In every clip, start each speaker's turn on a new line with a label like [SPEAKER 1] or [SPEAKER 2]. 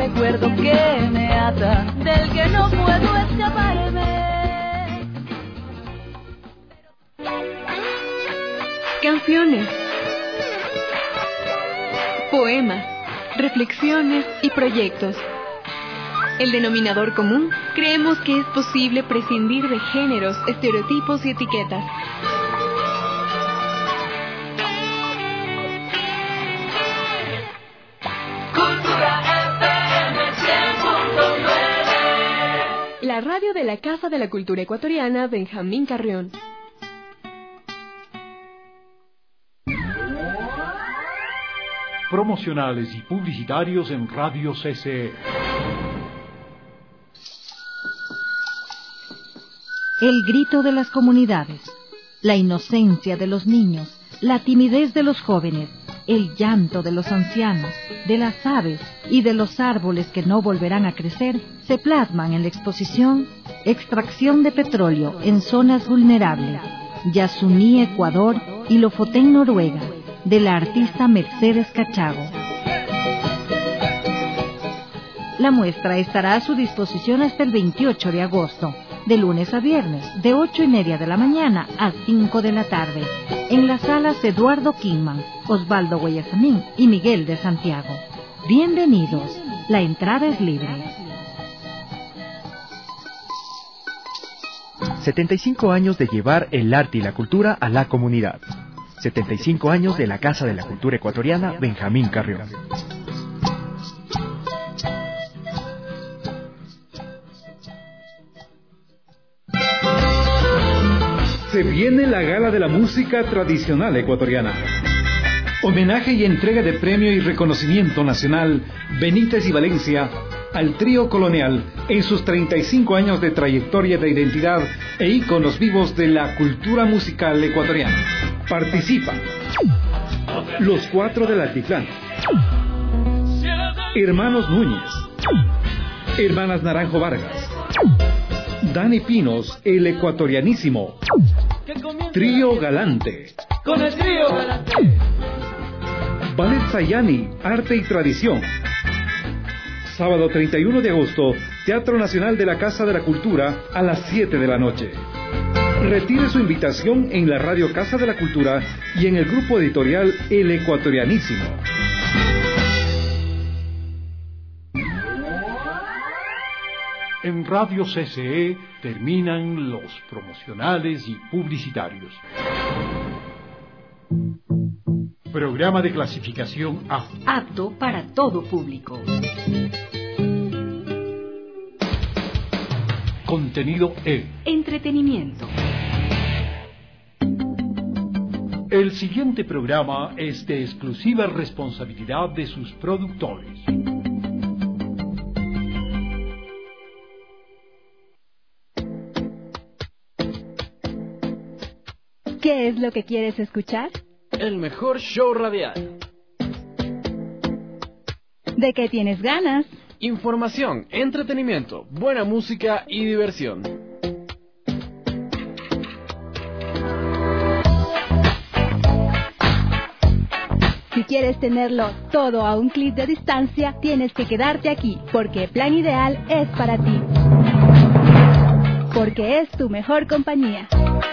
[SPEAKER 1] recuerdo que me ata, del que no puedo escaparme.
[SPEAKER 2] Canciones, poemas, reflexiones y proyectos. El denominador común, creemos que es posible prescindir de géneros, estereotipos y etiquetas. La radio de la Casa de la Cultura Ecuatoriana Benjamín Carrión.
[SPEAKER 3] Promocionales y publicitarios en Radio CCE.
[SPEAKER 4] El grito de las comunidades, la inocencia de los niños, la timidez de los jóvenes, el llanto de los ancianos, de las aves y de los árboles que no volverán a crecer, se plasman en la exposición Extracción de petróleo en zonas vulnerables, Yasuní, Ecuador y Lofoten, Noruega, de la artista Mercedes Cachago. La muestra estará a su disposición hasta el 28 de agosto, de lunes a viernes, de 8:30 de la mañana a 5 de la tarde, en las salas Eduardo Kingman, Osvaldo Guayasamín y Miguel de Santiago. Bienvenidos, la entrada es libre.
[SPEAKER 5] 75 años de llevar el arte y la cultura a la comunidad. 75 años de la Casa de la Cultura Ecuatoriana Benjamín Carrión.
[SPEAKER 6] Se viene la Gala de la Música Tradicional Ecuatoriana. Homenaje y entrega de premio y reconocimiento nacional Benítez y Valencia al trío colonial en sus 35 años de trayectoria de identidad e íconos vivos de la cultura musical ecuatoriana. Participan Los Cuatro del Altiplano, Hermanos Núñez, Hermanas Naranjo Vargas, Dani Pinos, el ecuatorianísimo, Trío Galante,
[SPEAKER 1] Con el trío Galante,
[SPEAKER 6] Ballet Sayani, Arte y Tradición. Sábado 31 de agosto, Teatro Nacional de la Casa de la Cultura a las 7 de la noche. Retire su invitación en la radio Casa de la Cultura y en el grupo editorial El Ecuatorianísimo.
[SPEAKER 3] En Radio CCE terminan los promocionales y publicitarios. Programa de clasificación A.
[SPEAKER 4] Apto para todo público.
[SPEAKER 3] Contenido E.
[SPEAKER 4] Entretenimiento.
[SPEAKER 3] El siguiente programa es de exclusiva responsabilidad de sus productores.
[SPEAKER 7] ¿Qué es lo que quieres escuchar?
[SPEAKER 8] El mejor show radial.
[SPEAKER 7] ¿De qué tienes ganas?
[SPEAKER 8] Información, entretenimiento, buena música y diversión.
[SPEAKER 7] Si quieres tenerlo todo a un clic de distancia, tienes que quedarte aquí, porque Plan Ideal es para ti. Porque es tu mejor compañía.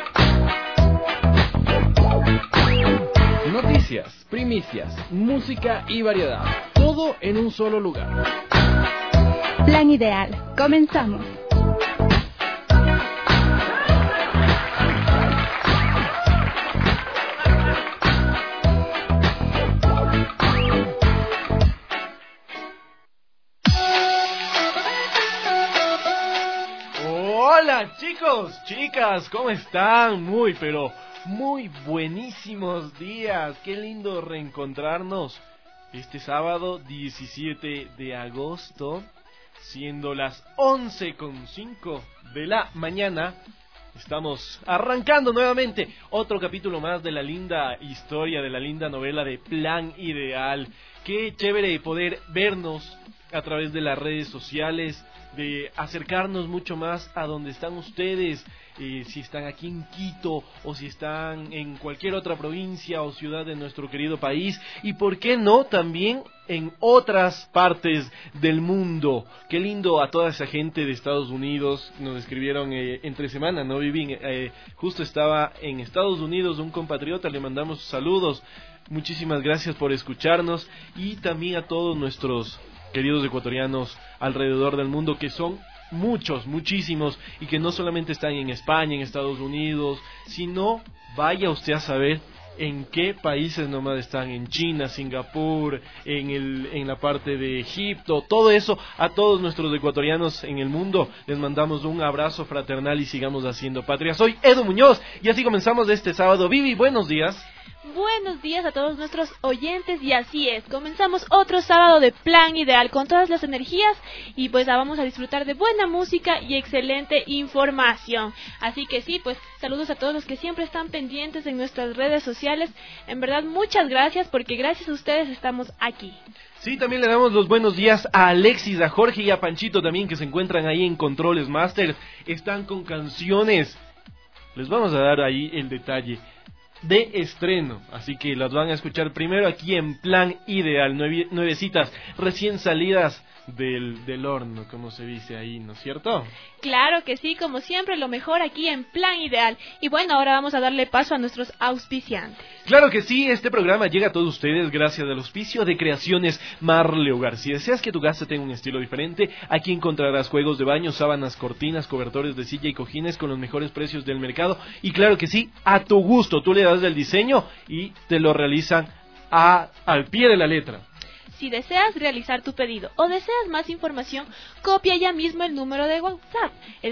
[SPEAKER 8] Noticias, primicias, música y variedad. Todo en un solo lugar.
[SPEAKER 7] Plan Ideal. Comenzamos.
[SPEAKER 8] Hola chicos, chicas, ¿cómo están? Muy buenísimos días. Qué lindo reencontrarnos este sábado 17 de agosto, siendo las 11:05 de la mañana. Estamos arrancando nuevamente otro capítulo más de la linda historia, de la linda novela de Plan Ideal. Qué chévere poder vernos a través de las redes sociales, de acercarnos mucho más a donde están ustedes, si están aquí en Quito o si están en cualquier otra provincia o ciudad de nuestro querido país, y por qué no también en otras partes del mundo. Qué lindo a toda esa gente de Estados Unidos. Nos escribieron entre semana, ¿no, Vivi? Justo estaba en Estados Unidos un compatriota, le mandamos saludos. Muchísimas gracias por escucharnos, y también a todos nuestros queridos ecuatorianos alrededor del mundo, que son muchos, muchísimos, y que no solamente están en España, en Estados Unidos, sino vaya usted a saber en qué países nomás están, en China, Singapur, en la parte de Egipto, todo eso. A todos nuestros ecuatorianos en el mundo les mandamos un abrazo fraternal y sigamos haciendo patria. Soy Edu Muñoz y así comenzamos este sábado. Vivi, buenos días.
[SPEAKER 9] Buenos días a todos nuestros oyentes, y así es, comenzamos otro sábado de Plan Ideal con todas las energías, y pues vamos a disfrutar de buena música y excelente información. Así que sí, pues saludos a todos los que siempre están pendientes en nuestras redes sociales. En verdad, muchas gracias, porque gracias a ustedes estamos aquí.
[SPEAKER 8] Sí, también le damos los buenos días a Alexis, a Jorge y a Panchito también, que se encuentran ahí en Controles Master. Están con canciones, les vamos a dar ahí el detalle, de estreno, así que las van a escuchar primero aquí en Plan Ideal, nuevecitas, recién salidas del horno, como se dice ahí, ¿no es cierto?
[SPEAKER 9] Claro que sí, como siempre, lo mejor aquí en Plan Ideal. Y bueno, ahora vamos a darle paso a nuestros auspiciantes.
[SPEAKER 8] Claro que sí, este programa llega a todos ustedes gracias al auspicio de Creaciones Marle Hogar. Si deseas que tu casa tenga un estilo diferente, aquí encontrarás juegos de baño, sábanas, cortinas, cobertores de silla y cojines con los mejores precios del mercado. Y claro que sí, a tu gusto, tú le das el diseño y te lo realizan al pie de la letra.
[SPEAKER 9] Si deseas realizar tu pedido o deseas más información, copia ya mismo el número de WhatsApp, el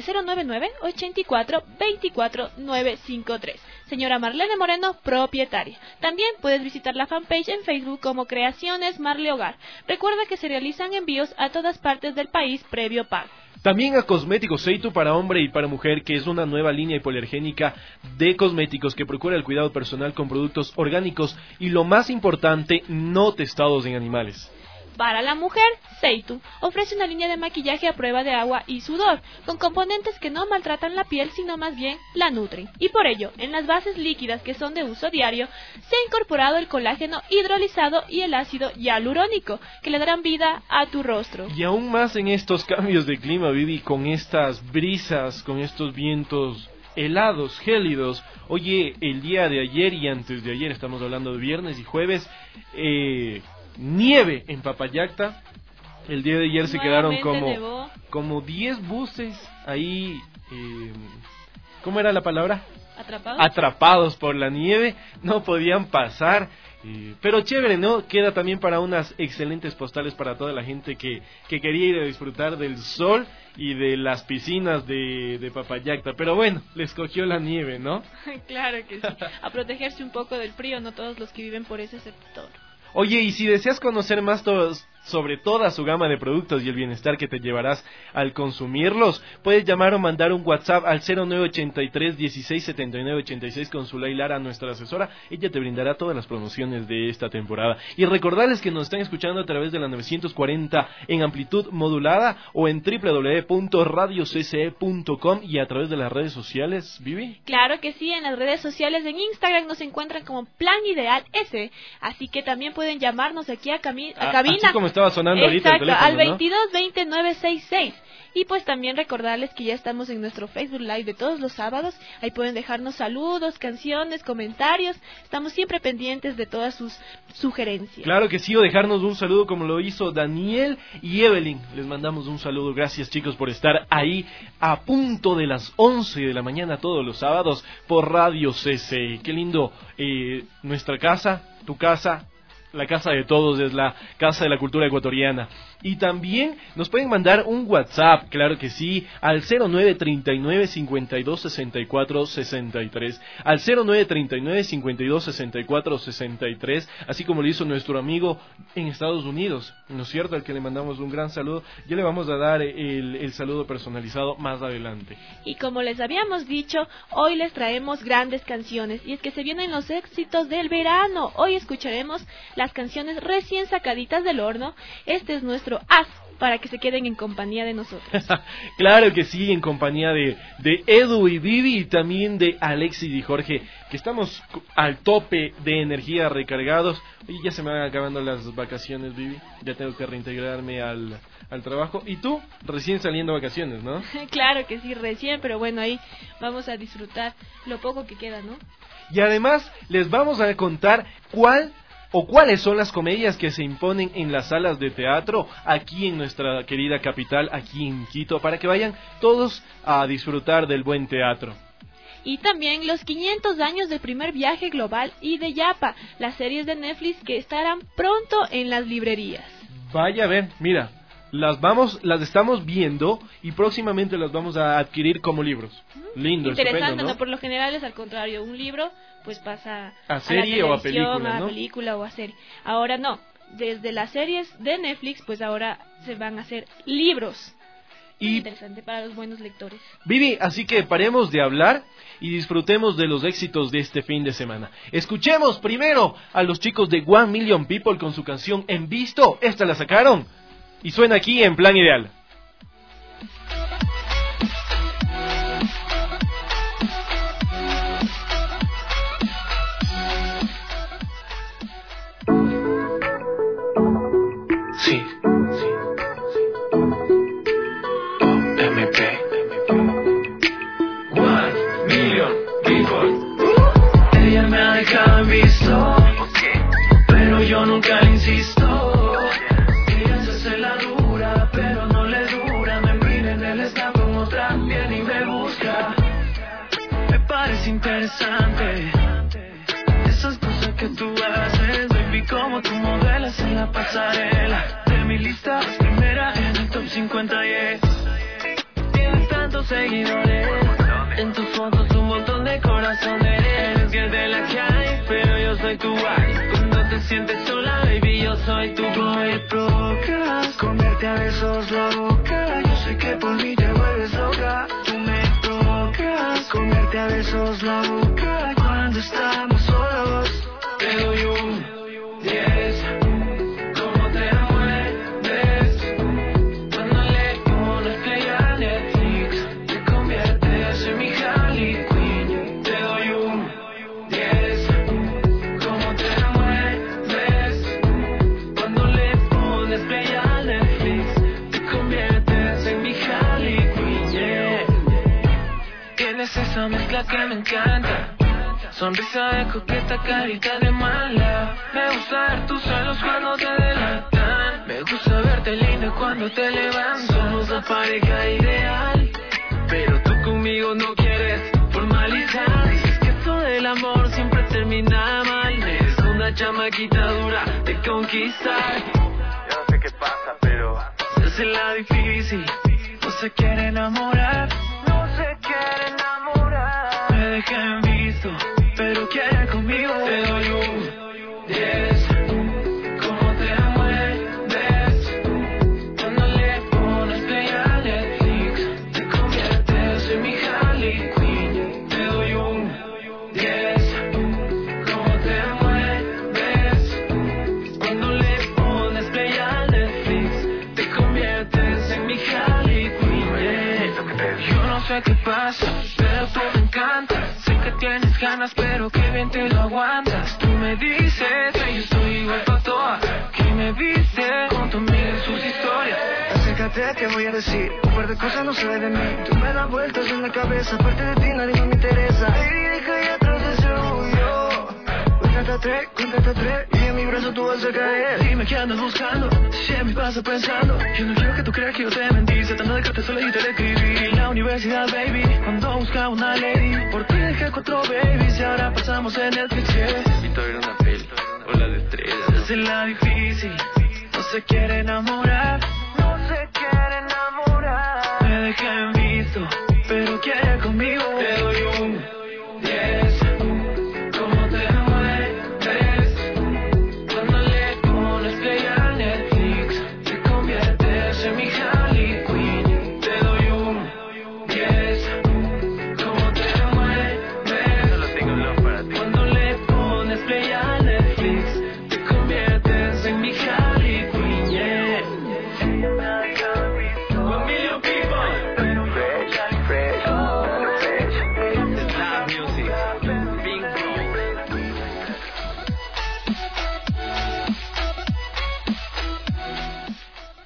[SPEAKER 9] 099-84-24-953. Señora Marlene Moreno, propietaria. También puedes visitar la fanpage en Facebook como Creaciones Marle Hogar. Recuerda que se realizan envíos a todas partes del país previo pago.
[SPEAKER 8] También a Cosméticos Seitu para hombre y para mujer, que es una nueva línea hipoalergénica de cosméticos que procura el cuidado personal con productos orgánicos y, lo más importante, no testados en animales.
[SPEAKER 9] Para la mujer, Seitu ofrece una línea de maquillaje a prueba de agua y sudor, con componentes que no maltratan la piel, sino más bien la nutren. Y por ello, en las bases líquidas que son de uso diario, se ha incorporado el colágeno hidrolizado y el ácido hialurónico, que le darán vida a tu rostro.
[SPEAKER 8] Y aún más en estos cambios de clima, Vivi, con estas brisas, con estos vientos helados, gélidos. Oye, el día de ayer y antes de ayer, estamos hablando de viernes y jueves, nieve en Papayacta. El día de ayer se quedaron como 10 buses ahí, ¿cómo era la palabra? Atrapados por la nieve, no podían pasar. Pero chévere, ¿no? Queda también para unas excelentes postales para toda la gente que quería ir a disfrutar del sol y de las piscinas de Papayacta. Pero bueno, les cogió la nieve, ¿no?
[SPEAKER 9] Claro que sí, a protegerse un poco del frío, no todos los que viven por ese sector.
[SPEAKER 8] Oye, y si deseas conocer más sobre toda su gama de productos y el bienestar que te llevarás al consumirlos, puedes llamar o mandar un WhatsApp al 0983 1679 86 con Zulay Lara, nuestra asesora. Ella te brindará todas las promociones de esta temporada. Y recordarles que nos están escuchando a través de la 940 en amplitud modulada o en www.radiocce.com y a través de las redes sociales, ¿Vivi?
[SPEAKER 9] Claro que sí, en las redes sociales, en Instagram nos encuentran como Plan Ideal S, así que también pueden llamarnos aquí a cabina.
[SPEAKER 8] Así como estaba sonando ahorita el teléfono,
[SPEAKER 9] al 22 20 966. Y pues también recordarles que ya estamos en nuestro Facebook Live de todos los sábados. Ahí pueden dejarnos saludos, canciones, comentarios. Estamos siempre pendientes de todas sus sugerencias.
[SPEAKER 8] Claro que sí, o dejarnos un saludo como lo hizo Daniel y Evelyn. Les mandamos un saludo. Gracias, chicos, por estar ahí a punto de las 11 de la mañana todos los sábados por Radio CC. Qué lindo, nuestra casa, tu casa. La casa de todos es la Casa de la Cultura Ecuatoriana. Y también nos pueden mandar un WhatsApp, claro que sí, al 0939 52 64 63. Al 0939 52 64 63, así como lo hizo nuestro amigo en Estados Unidos, ¿no es cierto? Al que le mandamos un gran saludo. Ya le vamos a dar el saludo personalizado más adelante.
[SPEAKER 9] Y como les habíamos dicho, hoy les traemos grandes canciones. Y es que se vienen los éxitos del verano. Hoy escucharemos las canciones recién sacaditas del horno. Este es nuestro As para que se queden en compañía de nosotros.
[SPEAKER 8] Claro que sí, en compañía de Edu y Vivi y también de Alexis y Jorge, que estamos al tope de energía, recargados. Oye, ya se me van acabando las vacaciones, Vivi, ya tengo que reintegrarme al trabajo. Y tú, recién saliendo de vacaciones, ¿no?
[SPEAKER 9] Claro que sí, recién, pero bueno, ahí vamos a disfrutar lo poco que queda, ¿no?
[SPEAKER 8] Y además les vamos a contar cuáles son las comedias que se imponen en las salas de teatro aquí en nuestra querida capital, aquí en Quito, para que vayan todos a disfrutar del buen teatro.
[SPEAKER 9] Y también los 500 años del primer viaje global y de Yapa, las series de Netflix que estarán pronto en las librerías.
[SPEAKER 8] Vaya a ver, mira, las estamos viendo y próximamente las vamos a adquirir como libros. Lindo,
[SPEAKER 9] interesante,
[SPEAKER 8] estupendo, ¿no?
[SPEAKER 9] Por lo general es al contrario, un libro pues pasa
[SPEAKER 8] a serie o a película, ¿no?
[SPEAKER 9] A película o a serie. Ahora no, desde las series de Netflix pues ahora se van a hacer libros. Y interesante para los buenos lectores.
[SPEAKER 8] Vivi, así que paremos de hablar y disfrutemos de los éxitos de este fin de semana. Escuchemos primero a los chicos de 1 Million People con su canción En Visto. Esta la sacaron y suena aquí en Plan Ideal.
[SPEAKER 10] Sí. OMP 1 Million People. Ella me ha dejado en visto, pero yo nunca insisto. Ella se hace la dura, pero no le dura. Me mira en el stand con otra, viene y me busca. Me parece interesante esas cosas que tú haces, baby, como tú modelas en la pasarela. De mi lista es primera en el top 50, yeah. Tienes tantos seguidores, en tus fotos un montón de corazones. Eres que de la que hay, pero yo soy tu wife. Cuando te sientes sola, baby, yo soy tu boy. Tú me provocas, comerte a besos la boca. Yo sé que por mí te vuelves loca. Tú me provocas, comerte a besos la boca. Cuando estamos solos, te doy un 10. Cómo te mueves cuando le pones play a Netflix. Te conviertes en mi Harley Quinn. Te doy un 10. Cómo te mueves cuando le pones play a Netflix. Te conviertes en mi Harley Quinn, yeah. Tienes esa mezcla que me encanta. Sonrisa de coqueta, carita de mala. Me gusta ver tus celos cuando te delatan. Me gusta verte linda cuando te levantas. Somos la pareja ideal, pero tú conmigo no quieres formalizar. Dices que esto del amor siempre termina mal. Eres una chamaquita dura de conquistar. Yo no sé qué pasa, pero se hace la difícil. No se quiere enamorar, no se quiere enamorar. Me deja en visto, pero quiere conmigo. Te doy un 10. Cómo te mueves cuando le pones play a Netflix. Te conviertes en mi Harley Quinn. Te doy un 10. Cómo te mueves cuando le pones play a Netflix. Te conviertes en mi Harley Quinn, yeah. Yo no sé qué pasa, pero tú me encanta. Sé que tienes ganas, pero que bien te lo aguantas. Tú me dices que yo estoy igual pa' toa, que me viste con tu amiga en sus historias. Acércate, te voy a decir un par de cosas, no sé de mí. Tú me das vueltas en la cabeza, aparte de ti nadie más me interesa. Baby, deja ya atrás ese orgullo. Cuéntate tres, y en mi brazo tú vas a caer. Dime qué andas buscando, si en mí pasa pensando. Yo no quiero que tú creas que yo te mentí, tratando de dejarte sola y te le escribí. En la universidad, baby, cuando buscaba una lady, por ti dejé 4 babies y ahora pasamos en Netflix, yeah. Invito a ver una peli, o la de estrellas. Se hace la difícil, no se quiere enamorar, no se quiere enamorar. Me deja en visto, pero quiere conmigo. Te doy un 10. Cómo te mueves cuando le pones play a Netflix. Te conviertes en mi Harley Quinn. Te doy un 10. Cómo te mueves solo tengo love para ti. Cuando le pones play a Netflix. Te conviertes en mi Harley Quinn, yeah.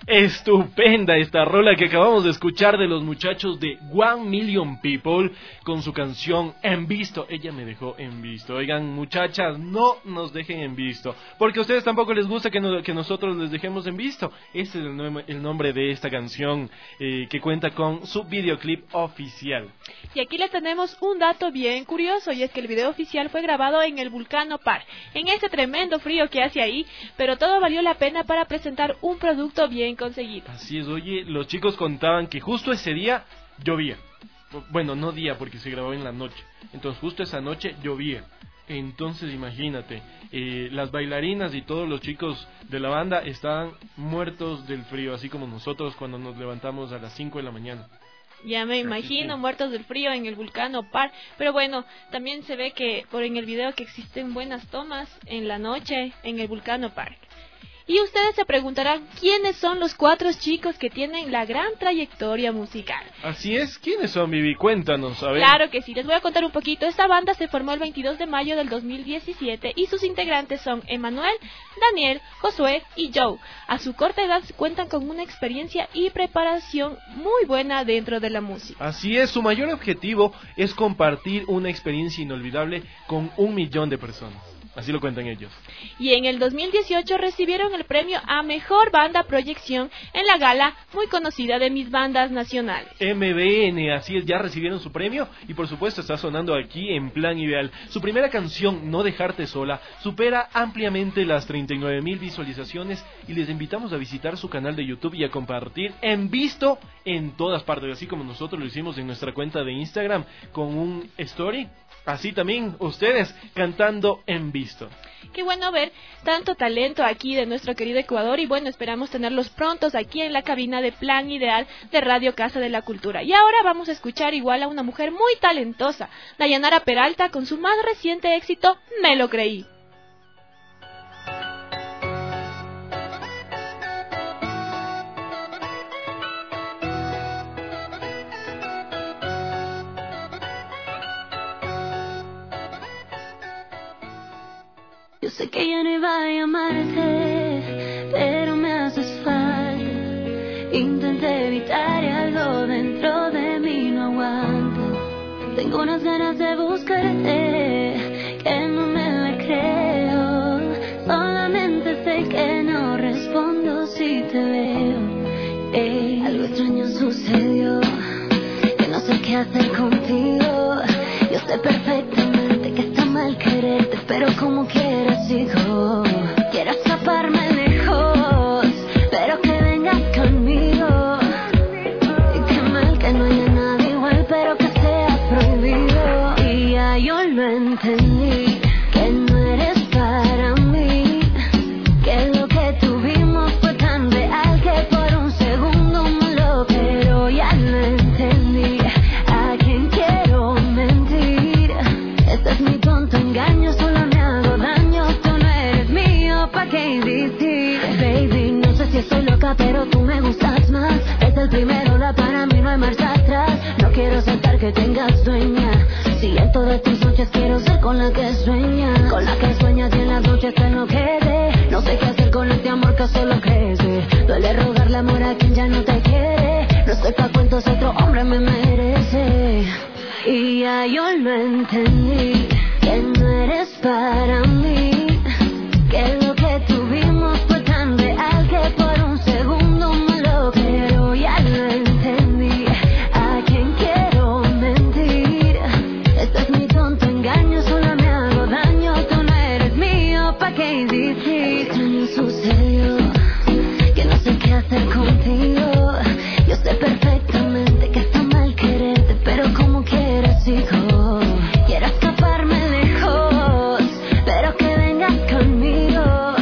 [SPEAKER 8] Estupenda esta rola que acabamos de escuchar de los muchachos de 1 Million People con su canción En Visto. Ella me dejó en visto. Oigan, muchachas, no nos dejen en visto, porque a ustedes tampoco les gusta que nosotros les dejemos en visto. Este es el nombre de esta canción que cuenta con su videoclip oficial.
[SPEAKER 9] Y aquí les tenemos un dato bien curioso, y es que el video oficial fue grabado en el Vulcano Park, en ese tremendo frío que hace ahí, pero todo valió la pena para presentar un producto bien conseguido.
[SPEAKER 8] Así es, oye, los chicos contaban que justo ese día llovía. Bueno, no día porque se grabó en la noche. Entonces justo esa noche llovía. Entonces imagínate, las bailarinas y todos los chicos de la banda estaban muertos del frío, así como nosotros cuando nos levantamos a las 5 de la mañana.
[SPEAKER 9] Ya me imagino, muertos del frío en el Vulcano Park. Pero bueno, también se ve que en el video que existen buenas tomas en la noche en el Vulcano Park. Y ustedes se preguntarán quiénes son los 4 chicos que tienen la gran trayectoria musical.
[SPEAKER 8] Así es, ¿quiénes son, Vivi? Cuéntanos, a ver.
[SPEAKER 9] Claro que sí, les voy a contar un poquito. Esta banda se formó el 22 de mayo del 2017 y sus integrantes son Emanuel, Daniel, Josué y Joe. A su corta edad cuentan con una experiencia y preparación muy buena dentro de la música.
[SPEAKER 8] Así es, su mayor objetivo es compartir una experiencia inolvidable con 1 millón de personas. Así lo cuentan ellos.
[SPEAKER 9] Y en el 2018 recibieron el premio a Mejor Banda Proyección en la gala muy conocida de Mis Bandas Nacionales.
[SPEAKER 8] MBN, así es, ya recibieron su premio y por supuesto está sonando aquí en Plan Ideal. Su primera canción, No Dejarte Sola, supera ampliamente las 39,000 visualizaciones y les invitamos a visitar su canal de YouTube y a compartir en visto en todas partes, así como nosotros lo hicimos en nuestra cuenta de Instagram con un story. Así también ustedes cantando en visto.
[SPEAKER 9] Qué bueno ver tanto talento aquí de nuestro querido Ecuador y bueno, esperamos tenerlos prontos aquí en la cabina de Plan Ideal de Radio Casa de la Cultura. Y ahora vamos a escuchar igual a una mujer muy talentosa, Dayanara Peralta, con su más reciente éxito, Me Lo Creí.
[SPEAKER 1] Yo sé que ya no iba a llamarte, pero me haces falta. Intenté evitar y algo dentro de mí no aguanta. Tengo unas ganas de buscarte, que no me la creo. Solamente sé que no respondo si te veo. Algo extraño sucedió, que no sé qué hacer contigo. Yo sé perfectamente que está mal quererte, pero como quieras sigo. Quiero escaparme lejos, pero que vengas conmigo. Y qué mal que no haya nada igual, pero que sea prohibido. Y ya yo lo entendí, que no eres para mí. Que lo que tuvimos fue tan real que por un segundo me lo pero ya lo entendí. ¿A quién quiero mentir? Este es mi tonto engaño, solo me hago daño. Tú no eres mío, ¿pa' qué decir? Baby, no sé si estoy loca, pero tú me gustas más. Es el primero, la para mí, no hay marcha atrás. No quiero aceptar que tengas dueña. Si en todas tus noches quiero ser con la que sueñas. Con la que sueñas y en las noches te enloquece. No sé qué hacer con este amor que solo crece. Duele rogarle amor a quien ya no te quiere. No estoy pa' cuentos, otro hombre me merece. Y ya yo lo entendí, que no eres para mí. Que lo que tuvimos fue tan real que por un segundo me lo creo. Ya lo entendí, ¿a quién quiero mentir? Este es mi tonto engaño, solo me hago daño. Tú no eres mío, ¿pa' qué decir? Extraño sucedió, que no sé qué hacer contigo. Yo sé perfectamente que está mal quererte, pero como quieras sigo. Quiero escaparme lejos, pero que vengas conmigo.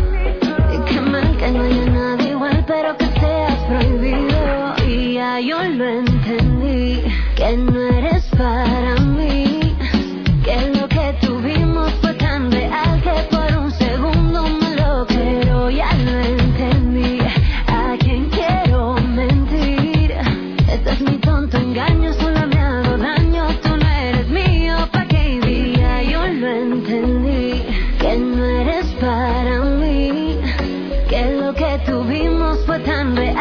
[SPEAKER 1] Y qué mal que no haya nada igual, pero que seas prohibido. Y ya yo lo entendí, que no eres para mí. Que lo que tuvimos fue tan real que por un segundo me lo creo. Ya lo entendí, ¿a quién quiero mentir? Este es mi tonto engaño, solo me hago daño. Tú no eres mío, ¿pa' qué día? Yo lo entendí, que no eres para mí. Que lo que tuvimos fue tan real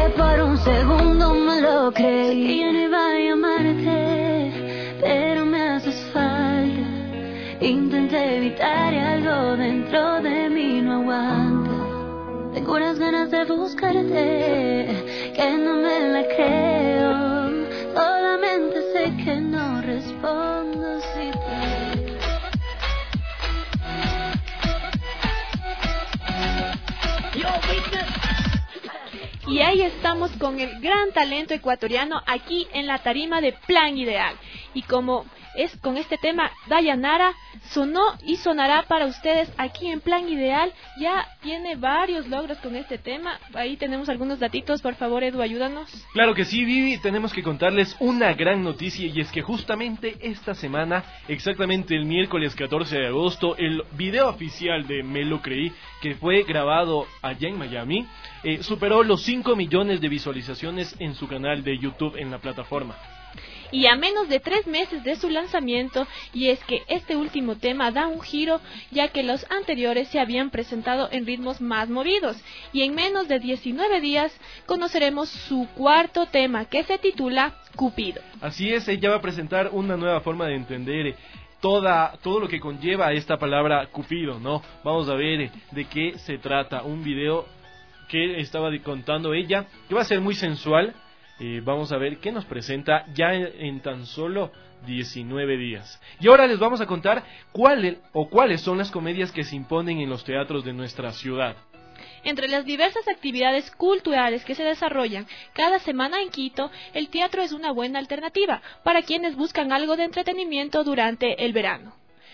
[SPEAKER 1] que por un segundo me lo creí. Sé que ya no iba a llamarte, pero me haces falta. Intenté evitar y algo dentro de mí no aguanta. Tengo unas ganas de buscarte, que no me la creo. Solamente sé que no respondo si te...
[SPEAKER 9] Y ahí estamos con el gran talento ecuatoriano aquí en la tarima de Plan Ideal. Y como es con este tema, Dayanara sonó y sonará para ustedes aquí en Plan Ideal. Ya tiene varios logros con este tema. Ahí tenemos algunos datitos, por favor, Edu, ayúdanos.
[SPEAKER 8] Claro que sí, Vivi, tenemos que contarles una gran noticia, y es que justamente esta semana, exactamente el miércoles 14 de agosto, el video oficial de Me lo creí, que fue grabado allá en Miami, superó los 5 millones de visualizaciones en su canal de YouTube en la plataforma.
[SPEAKER 9] Y a menos de 3 meses de su lanzamiento, y es que este último tema da un giro, ya que los anteriores se habían presentado en ritmos más movidos, y en menos de 19 días conoceremos su cuarto tema, que se titula Cupido.
[SPEAKER 8] Así es, ella va a presentar una nueva forma de entender todo lo que conlleva esta palabra Cupido, ¿no? Vamos a ver de qué se trata, un video que estaba contando ella, que va a ser muy sensual. Vamos a ver qué nos presenta ya en tan solo 19 días. Y ahora les vamos a contar cuáles son las comedias que se imponen en los teatros de nuestra ciudad.
[SPEAKER 9] Entre las diversas actividades culturales que se desarrollan cada semana en Quito, el teatro es una buena alternativa para quienes buscan algo de entretenimiento durante el verano.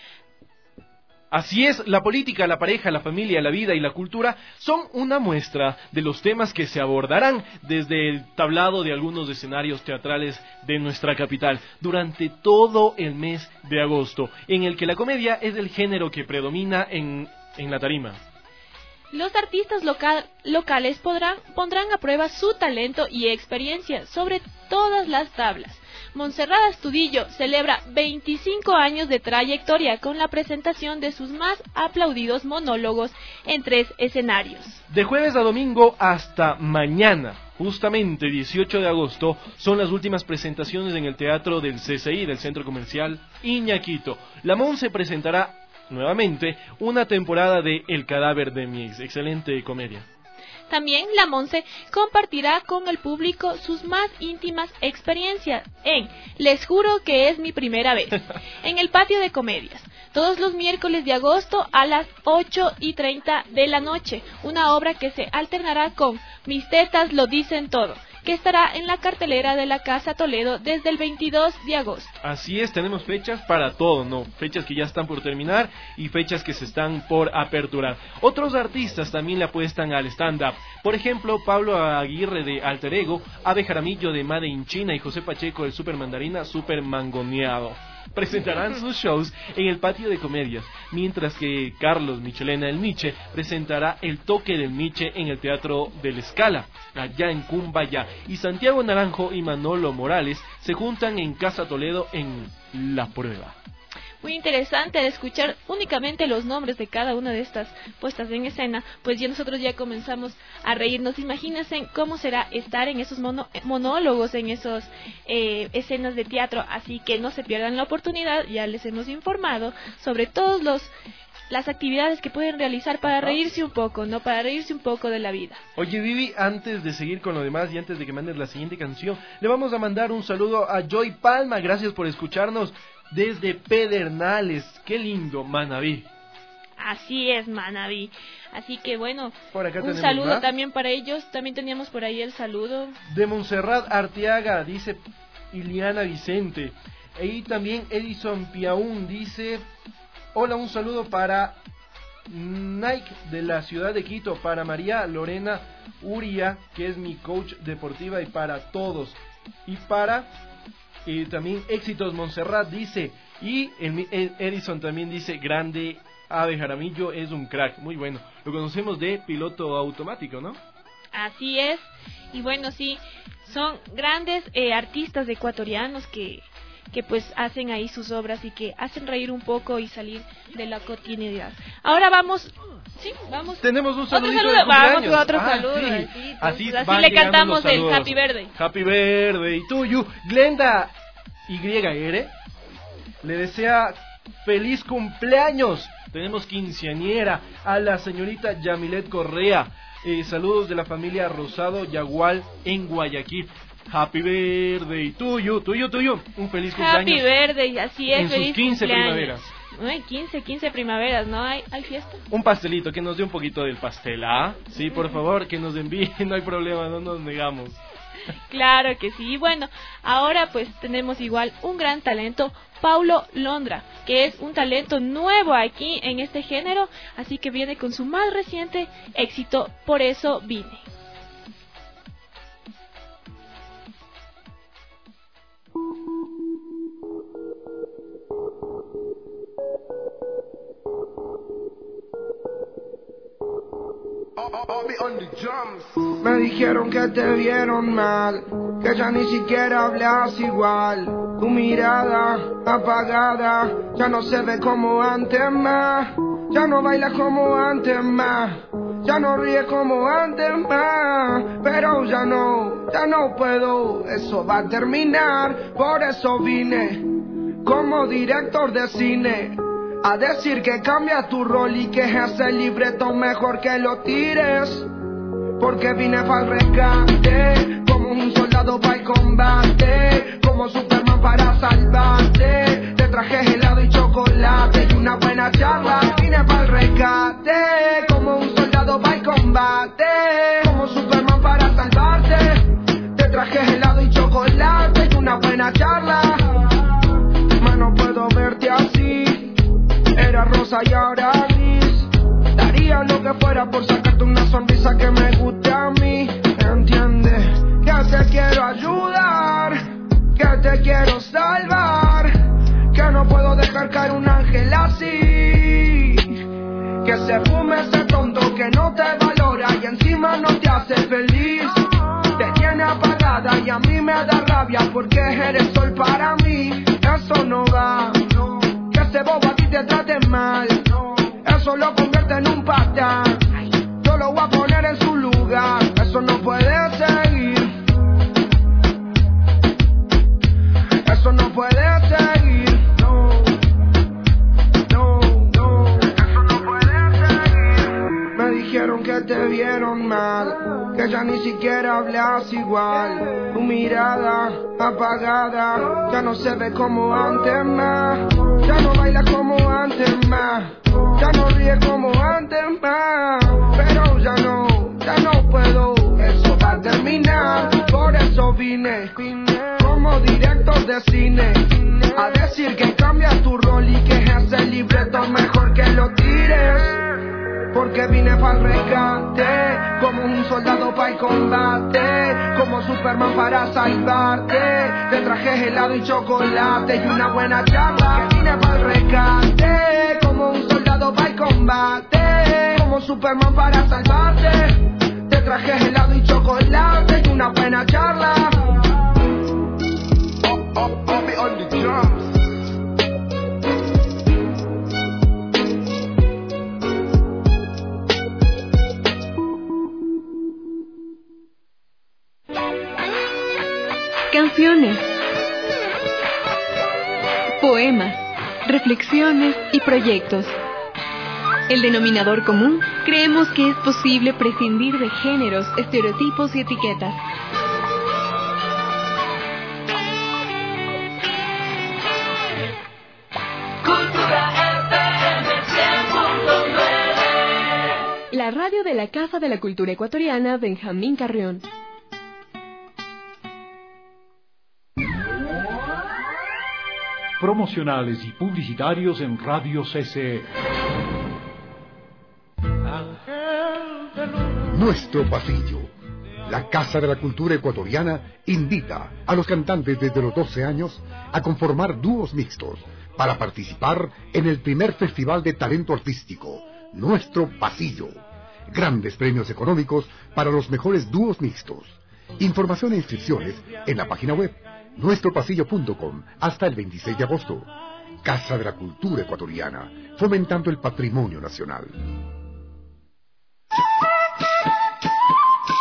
[SPEAKER 8] Así es, la política, la pareja, la familia, la vida y la cultura son una muestra de los temas que se abordarán desde el tablado de algunos escenarios teatrales de nuestra capital durante todo el mes de agosto, en el que la comedia es el género que predomina en la tarima.
[SPEAKER 9] Los artistas locales pondrán a prueba su talento y experiencia sobre todas las tablas. Montserrat Astudillo celebra 25 años de trayectoria con la presentación de sus más aplaudidos monólogos en 3 escenarios.
[SPEAKER 8] De jueves a domingo hasta mañana, justamente 18 de agosto, son las últimas presentaciones en el Teatro del CCI, del Centro Comercial Iñaquito. La Monse presentará nuevamente una temporada de El cadáver de mi ex, excelente comedia.
[SPEAKER 9] También la Monse compartirá con el público sus más íntimas experiencias en Les juro que es mi primera vez, en el Patio de Comedias, todos los miércoles de agosto a las 8:30 de la noche, una obra que se alternará con Mis tetas lo dicen todo, que estará en la cartelera de la Casa Toledo desde el 22 de agosto.
[SPEAKER 8] Así es, tenemos fechas para todo, ¿no? Fechas que ya están por terminar y fechas que se están por aperturar. Otros artistas también le apuestan al stand-up. Por ejemplo, Pablo Aguirre de Alter Ego, Ave Jaramillo de Made in China y José Pacheco del Super Mandarina, Super Mangoneado. Presentarán sus shows en el Patio de Comedias, mientras que Carlos Michelena el Miche presentará El toque del Miche en el Teatro del Scala, allá en Cumbayá, y Santiago Naranjo y Manolo Morales se juntan en Casa Toledo en La Prueba.
[SPEAKER 9] Muy interesante de escuchar únicamente los nombres de cada una de estas puestas en escena, pues ya nosotros ya comenzamos a reírnos. Imagínense cómo será estar en esos monólogos, en esos escenas de teatro, así que no se pierdan la oportunidad. Ya les hemos informado sobre todos las actividades que pueden realizar para reírse un poco, ¿no? Para reírse un poco de la vida.
[SPEAKER 8] Oye, Vivi, antes de seguir con lo demás y antes de que mandes la siguiente canción, le vamos a mandar un saludo a Joy Palma. Gracias por escucharnos desde Pedernales. Qué lindo, Manabí.
[SPEAKER 9] Así es, Manabí. Así que bueno,
[SPEAKER 8] por acá
[SPEAKER 9] un saludo más también para ellos. También teníamos por ahí el saludo
[SPEAKER 8] de Montserrat Arteaga, dice Iliana Vicente. Y también Edison Piaún dice: hola, un saludo para Nike de la ciudad de Quito, para María Lorena Uria, que es mi coach deportiva, y para todos. Y para también Éxitos Montserrat dice, y Edison también dice: grande Ave Jaramillo, es un crack. Muy bueno, lo conocemos de piloto automático, ¿no?
[SPEAKER 9] Así es. Y bueno, sí, son grandes artistas ecuatorianos que pues hacen ahí sus obras y que hacen reír un poco y salir de la cotidianidad. Ahora vamos Sí, vamos.
[SPEAKER 8] Tenemos un saludito
[SPEAKER 9] saludo.
[SPEAKER 8] de cumpleaños.
[SPEAKER 9] Vamos con otro saludo.
[SPEAKER 8] Sí. Así
[SPEAKER 9] le cantamos el Happy Birthday.
[SPEAKER 8] Happy Birthday to you. Glenda YR le desea feliz cumpleaños. Tenemos quinceañera a la señorita Yamilet Correa. Saludos de la familia Rosado Yagual en Guayaquil. Happy birthday to you. Un feliz cumpleaños.
[SPEAKER 9] Happy birthday, así es.
[SPEAKER 8] En
[SPEAKER 9] feliz
[SPEAKER 8] sus 15
[SPEAKER 9] cumpleaños.
[SPEAKER 8] primaveras.
[SPEAKER 9] Ay, 15 primaveras, ¿no? ¿Hay fiesta?
[SPEAKER 8] Un pastelito, que nos dé un poquito del pastel, ¿ah? Sí, por favor, que nos envíen, no hay problema, no nos negamos.
[SPEAKER 9] Claro que sí. Bueno, ahora pues tenemos igual un gran talento, Paulo Londra, que es un talento nuevo aquí en este género, así que viene con su más reciente éxito, Por eso vine.
[SPEAKER 11] Me dijeron que te vieron mal, que ya ni siquiera hablas igual. Tu mirada apagada ya no se ve como antes más. Ya no bailas como antes más. Ya no ríes como antes más. Pero ya no puedo. Eso va a terminar. Por eso vine como director de cine a decir que cambia tu rol y que ese libreto mejor que lo tires. Porque vine para el rescate, como un soldado para el combate, como Superman para salvarte. Te traje helado y chocolate y una buena charla. Vine para el rescate, como un soldado para el combate, como Superman para salvarte. Te traje helado y chocolate y una buena charla. Mas no puedo verte así. Era rosa y ahora gris. Daría lo que fuera por sacarte una sonrisa que me guste a mí. ¿Entiendes? Que te quiero ayudar, que te quiero salvar, que no puedo dejar caer un ángel así. Que se fume ese tonto que no te valora y encima no te hace feliz. Te tiene apagada y a mí me da rabia porque eres sol para mí. Eso no va. Que ese bobo a ti te trate mal, eso lo convierte en un patán. Yo lo voy a poner en su lugar. Eso no puede seguir. Eso no puede seguir. No. Eso no puede seguir. Me dijeron que te vieron mal, que ya ni siquiera hablas igual. Tu mirada apagada ya no se ve como antes más. Ya no bailas como antes más. Ya no ríes como antes más. Pero ya no puedo. Eso va a terminar. Por eso vine como director de cine a decir que cambia tu rol y que ese libreto mejor que lo tires. Porque vine para el rescate, como un soldado para el combate, como Superman para salvarte. Te traje helado y chocolate y una buena charla. Que vine para el rescate, como un soldado para el combate, como Superman para salvarte. Te traje helado y chocolate y una buena charla. I'll be on the drums.
[SPEAKER 2] Canciones, poemas, reflexiones y proyectos. El denominador común, creemos que es posible prescindir de géneros, estereotipos y etiquetas. La radio de la Casa de la Cultura Ecuatoriana, Benjamín Carrión.
[SPEAKER 3] Promocionales y publicitarios en Radio CC.
[SPEAKER 12] Nuestro Pasillo. La Casa de la Cultura Ecuatoriana invita a los cantantes desde los 12 años a conformar dúos mixtos para participar en el primer Festival de Talento Artístico, Nuestro Pasillo. Grandes premios económicos para los mejores dúos mixtos. Información e inscripciones en la página web nuestropasillo.com hasta el 26 de agosto. Casa de la Cultura Ecuatoriana, fomentando el patrimonio nacional.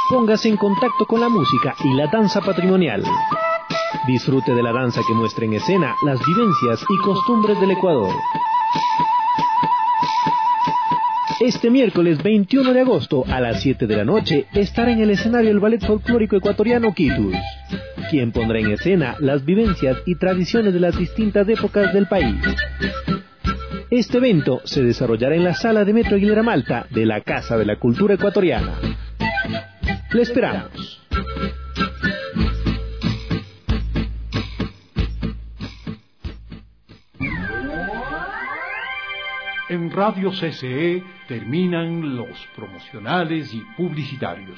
[SPEAKER 13] Póngase en contacto con la música y la danza patrimonial. Disfrute de la danza que muestra en escena las vivencias y costumbres del Ecuador. Este miércoles 21 de agosto a las 7 de la noche estará en el escenario el Ballet Folclórico Ecuatoriano Quitus, quien pondrá en escena las vivencias y tradiciones de las distintas épocas del país. Este evento se desarrollará en la sala de Metro Aguilera Malta de la Casa de la Cultura Ecuatoriana. ¡Le esperamos!
[SPEAKER 3] En Radio CCE terminan los promocionales y publicitarios.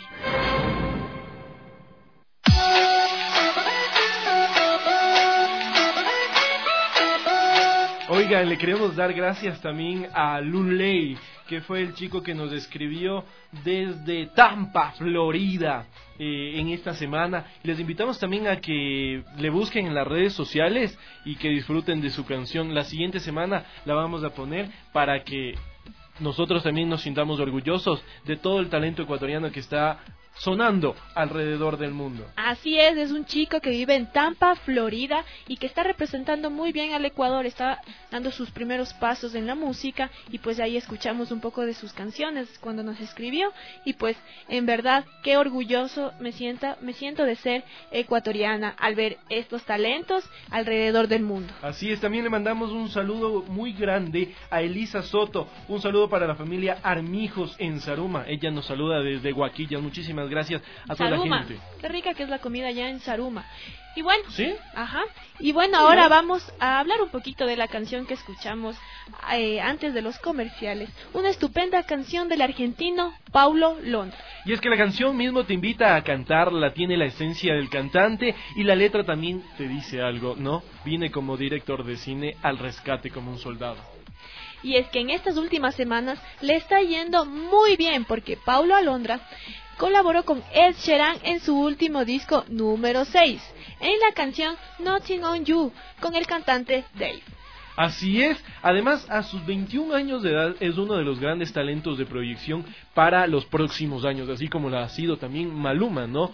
[SPEAKER 8] Oigan, le queremos dar gracias también a Lunley, que fue el chico que nos escribió desde Tampa, Florida, en esta semana. Les invitamos también a que le busquen en las redes sociales y que disfruten de su canción. La siguiente semana la vamos a poner para que nosotros también nos sintamos orgullosos de todo el talento ecuatoriano que está sonando alrededor del mundo.
[SPEAKER 9] Así es un chico que vive en Tampa, Florida, y que está representando muy bien al Ecuador, está dando sus primeros pasos en la música, y pues ahí escuchamos un poco de sus canciones cuando nos escribió, y pues en verdad qué orgulloso me siento de ser ecuatoriana al ver estos talentos alrededor del mundo.
[SPEAKER 8] Así es, también le mandamos un saludo muy grande a Elisa Soto, un saludo para la familia Armijos en Zaruma, ella nos saluda desde Huaquillas, muchísimas gracias a toda
[SPEAKER 9] Zaruma,
[SPEAKER 8] la gente.
[SPEAKER 9] Qué rica que es la comida allá en Zaruma. Y bueno,
[SPEAKER 8] ¿sí?
[SPEAKER 9] Ajá. Y bueno, ahora vamos a hablar un poquito de la canción que escuchamos antes de los comerciales. Una estupenda canción del argentino Paulo Londra.
[SPEAKER 8] Y es que la canción mismo te invita a cantarla, tiene la esencia del cantante y la letra también te dice algo, ¿no? Viene como director de cine al rescate como un soldado.
[SPEAKER 9] Y es que en estas últimas semanas le está yendo muy bien porque Paulo Londra colaboró con Ed Sheeran en su último disco número 6, en la canción Nothing on You, con el cantante Dave.
[SPEAKER 8] Así es, además a sus 21 años de edad es uno de los grandes talentos de proyección para los próximos años, así como lo ha sido también Maluma, ¿no?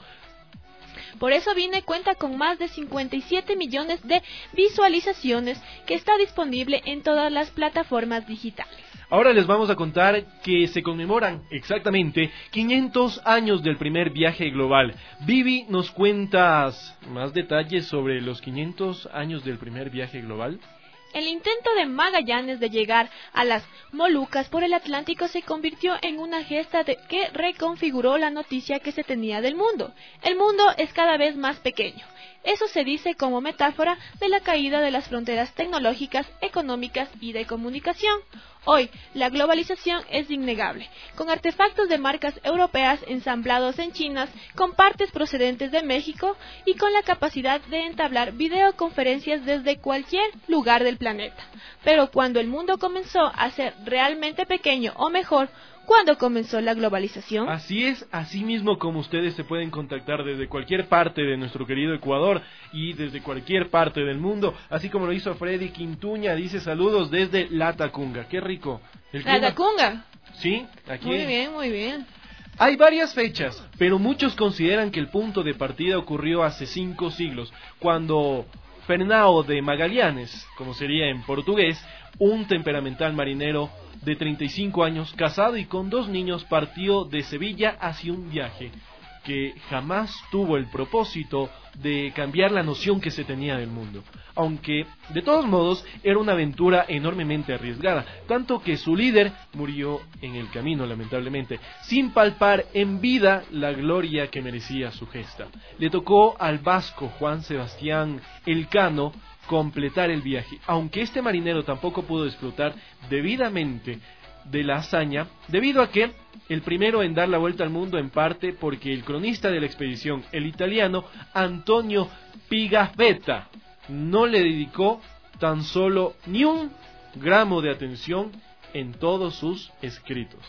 [SPEAKER 9] Por eso cuenta con más de 57 millones de visualizaciones que está disponible en todas las plataformas digitales.
[SPEAKER 8] Ahora les vamos a contar que se conmemoran exactamente 500 años del primer viaje global. Vivi, ¿nos cuentas más detalles sobre los 500 años del primer viaje global?
[SPEAKER 9] El intento de Magallanes de llegar a las Molucas por el Atlántico se convirtió en una gesta que reconfiguró la noticia que se tenía del mundo. El mundo es cada vez más pequeño. Eso se dice como metáfora de la caída de las fronteras tecnológicas, económicas y de comunicación. Hoy, la globalización es innegable, con artefactos de marcas europeas ensamblados en China, con partes procedentes de México y con la capacidad de entablar videoconferencias desde cualquier lugar del planeta. Pero cuando el mundo comenzó a ser realmente pequeño, o mejor, ¿cuándo comenzó la globalización?
[SPEAKER 8] Así es, así mismo como ustedes se pueden contactar desde cualquier parte de nuestro querido Ecuador y desde cualquier parte del mundo, así como lo hizo Freddy Quintuña, dice saludos desde La Tacunga. ¡Qué rico!
[SPEAKER 9] ¿La Tacunga?
[SPEAKER 8] Sí, aquí.
[SPEAKER 9] Muy bien, muy bien.
[SPEAKER 8] Hay varias fechas, pero muchos consideran que el punto de partida ocurrió hace 5 siglos, cuando Fernão de Magallanes, como sería en portugués, un temperamental marinero de 35 años, casado y con 2 niños, partió de Sevilla hacia un viaje que jamás tuvo el propósito de cambiar la noción que se tenía del mundo, aunque de todos modos era una aventura enormemente arriesgada, tanto que su líder murió en el camino, lamentablemente, sin palpar en vida la gloria que merecía su gesta. Le tocó al vasco Juan Sebastián Elcano completar el viaje, aunque este marinero tampoco pudo disfrutar debidamente de la hazaña, debido a que el primero en dar la vuelta al mundo, en parte porque el cronista de la expedición, el italiano Antonio Pigafetta, no le dedicó tan solo ni un gramo de atención en todos sus escritos.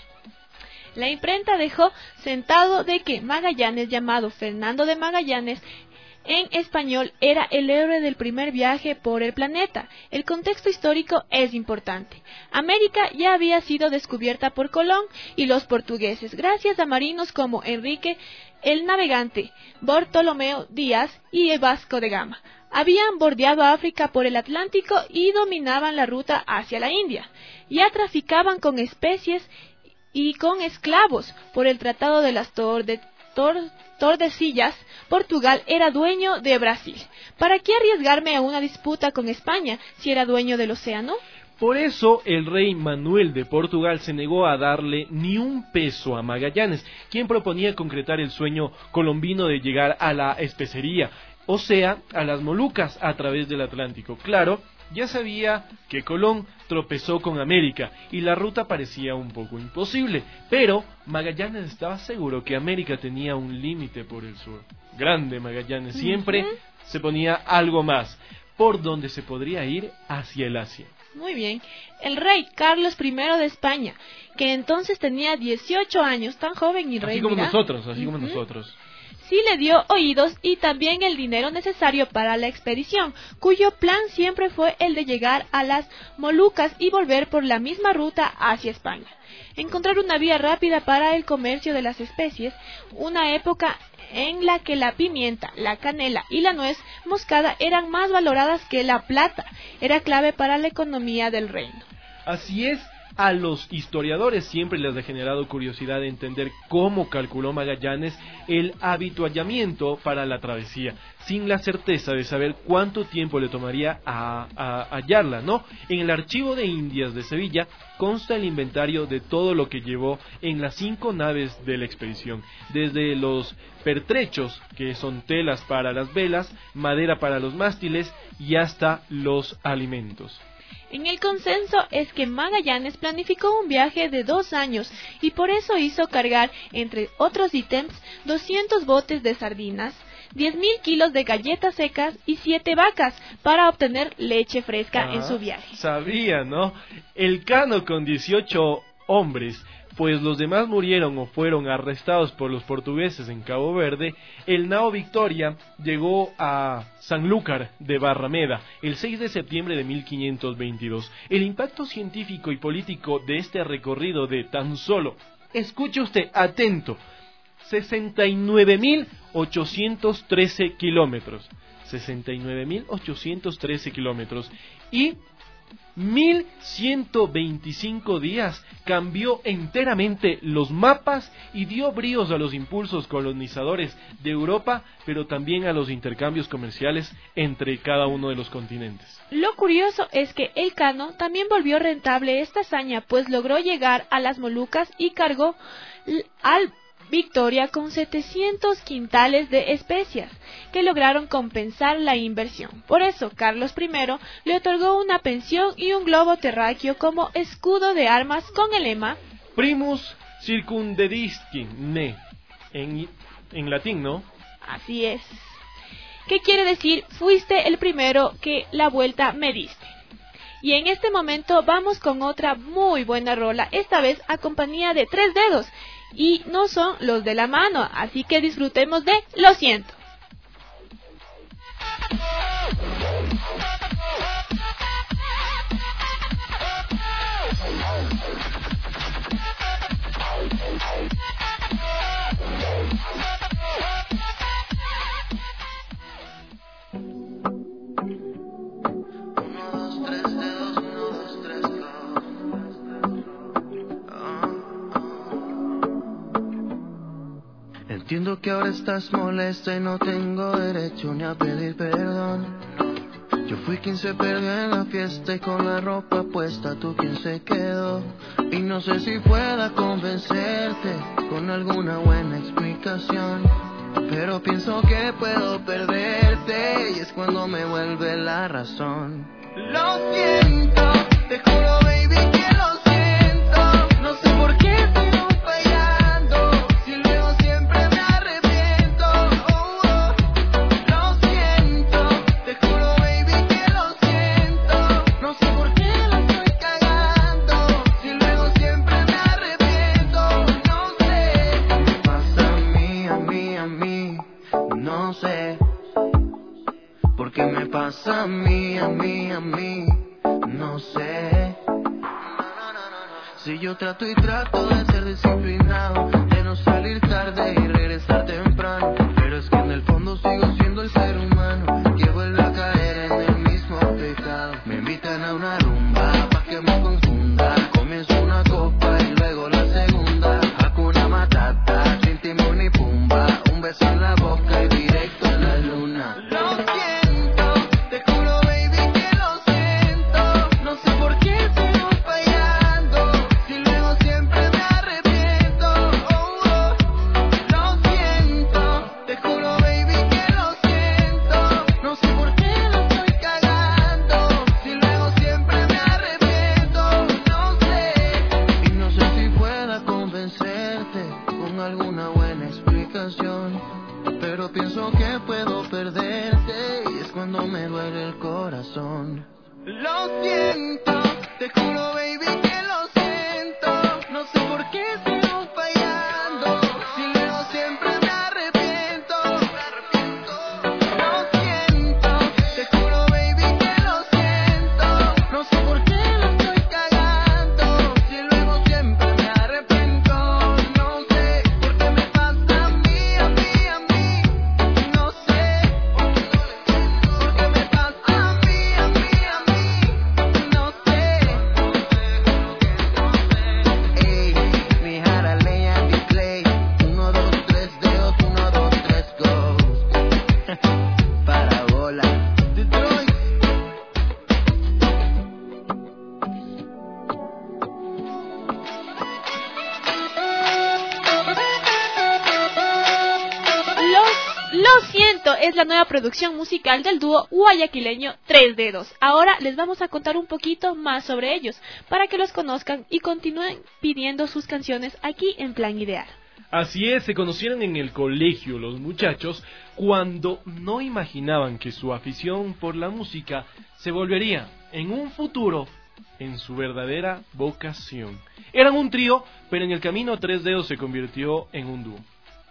[SPEAKER 9] La imprenta dejó sentado de que Magallanes, llamado Fernando de Magallanes, en español era el héroe del primer viaje por el planeta. El contexto histórico es importante. América ya había sido descubierta por Colón y los portugueses, gracias a marinos como Enrique el Navegante, Bartolomeo Díaz y Vasco de Gama. Habían bordeado África por el Atlántico y dominaban la ruta hacia la India. Ya traficaban con especies y con esclavos. Por el Tratado de las Tordesillas, Portugal era dueño de Brasil. ¿Para qué arriesgarme a una disputa con España si era dueño del océano?
[SPEAKER 8] Por eso el rey Manuel de Portugal se negó a darle ni un peso a Magallanes, quien proponía concretar el sueño colombino de llegar a la especería, o sea, a las Molucas a través del Atlántico. Claro, ya sabía que Colón tropezó con América y la ruta parecía un poco imposible, pero Magallanes estaba seguro que América tenía un límite por el sur. Grande Magallanes, siempre se ponía algo más, por donde se podría ir hacia el Asia.
[SPEAKER 9] Muy bien. El rey Carlos I de España, que entonces tenía 18 años, tan joven y rey.
[SPEAKER 8] Así como nosotros.
[SPEAKER 9] Sí le dio oídos y también el dinero necesario para la expedición, cuyo plan siempre fue el de llegar a las Molucas y volver por la misma ruta hacia España. Encontrar una vía rápida para el comercio de las especies, una época en la que la pimienta, la canela y la nuez moscada eran más valoradas que la plata, era clave para la economía del reino.
[SPEAKER 8] Así es. A los historiadores siempre les ha generado curiosidad de entender cómo calculó Magallanes el habituallamiento para la travesía, sin la certeza de saber cuánto tiempo le tomaría a hallarla, ¿no? En el Archivo de Indias de Sevilla consta el inventario de todo lo que llevó en las 5 naves de la expedición, desde los pertrechos, que son telas para las velas, madera para los mástiles y hasta los alimentos.
[SPEAKER 9] En el consenso es que Magallanes planificó un viaje de 2 años y por eso hizo cargar, entre otros ítems, 200 botes de sardinas, 10.000 kilos de galletas secas y 7 vacas para obtener leche fresca en su viaje.
[SPEAKER 8] Sabía, ¿no? El Cano con 18 hombres, pues los demás murieron o fueron arrestados por los portugueses en Cabo Verde. El Nao Victoria llegó a Sanlúcar de Barrameda el 6 de septiembre de 1522. El impacto científico y político de este recorrido de tan solo, escuche usted, atento, 69.813 kilómetros. 69.813 kilómetros. Y 1.125 días cambió enteramente los mapas y dio bríos a los impulsos colonizadores de Europa, pero también a los intercambios comerciales entre cada uno de los continentes.
[SPEAKER 9] Lo curioso es que el Cano también volvió rentable esta hazaña, pues logró llegar a las Molucas y cargó al Victoria con 700 quintales de especias que lograron compensar la inversión. Por eso Carlos I le otorgó una pensión y un globo terráqueo como escudo de armas con el lema
[SPEAKER 8] Primus circumdediscim en latín, ¿no?
[SPEAKER 9] Así es. ¿Qué quiere decir? Fuiste el primero que la vuelta me diste. Y en este momento vamos con otra muy buena rola, esta vez a compañía de 3 dedos. Y no son los de la mano, así que disfrutemos de Lo Siento.
[SPEAKER 10] Entiendo que ahora estás molesta y no tengo derecho ni a pedir perdón. Yo fui quien se perdió en la fiesta y con la ropa puesta tú quien se quedó. Y no sé si pueda convencerte con alguna buena explicación, pero pienso que puedo perderte y es cuando me vuelve la razón. Lo siento, te juro baby que lo siento. No sé por qué sigo fallando si luego siempre me arrepiento. Oh, oh. Lo siento, te juro baby que lo siento. No sé por qué la estoy cagando si luego siempre me arrepiento. No sé qué me pasa a mí, no sé. ¿Por qué me pasa a mí, a mí, a mí? No sé. Si yo trato y trato de ser disciplinado, de no salir tarde y regresar temprano, pero es que en el fondo sigo siendo el ser humano que vuelve a caer en el mismo pecado. Me invitan a una rumba pa' que me confunda. Comienzo una copa y luego la segunda. Hakuna Matata, sin timón ni pumba. Un beso en la boca y directo a la luna. Lo siento, te juro baby que lo siento. No sé por qué sigo fallando, si luego siempre me arrepiento. Oh, oh. Lo siento, te juro baby que lo siento. No sé por qué lo estoy cagando, si luego siempre me arrepiento. No sé, y no sé si pueda convencerte con alguna buena explicación, pero pienso que puedo perderte y es cuando me duele el corazón. Lo siento, te juro baby que lo siento. No sé por qué sigo fallando, si luego siempre me arrepiento. Lo siento, te juro baby que lo siento. No sé por qué lo estoy cagando, si luego siempre me arrepiento. No sé por qué me pasa a mí, a mí, a mí. No sé por qué me pasa a mí, a mí, a mí. No sé. Ey, mi jara leña mi play. 1, 2, 3 dedos, 1, 2, 3 go. Parabola Detroit.
[SPEAKER 9] Lo siento, es la nueva producción musical del dúo guayaquileño Tres Dedos. Ahora les vamos a contar un poquito más sobre ellos, para que los conozcan y continúen pidiendo sus canciones aquí en Plan Ideal.
[SPEAKER 8] Así es, se conocieron en el colegio los muchachos cuando no imaginaban que su afición por la música se volvería, en un futuro, en su verdadera vocación. Eran un trío, pero en el camino Tres Dedos se convirtió en un dúo.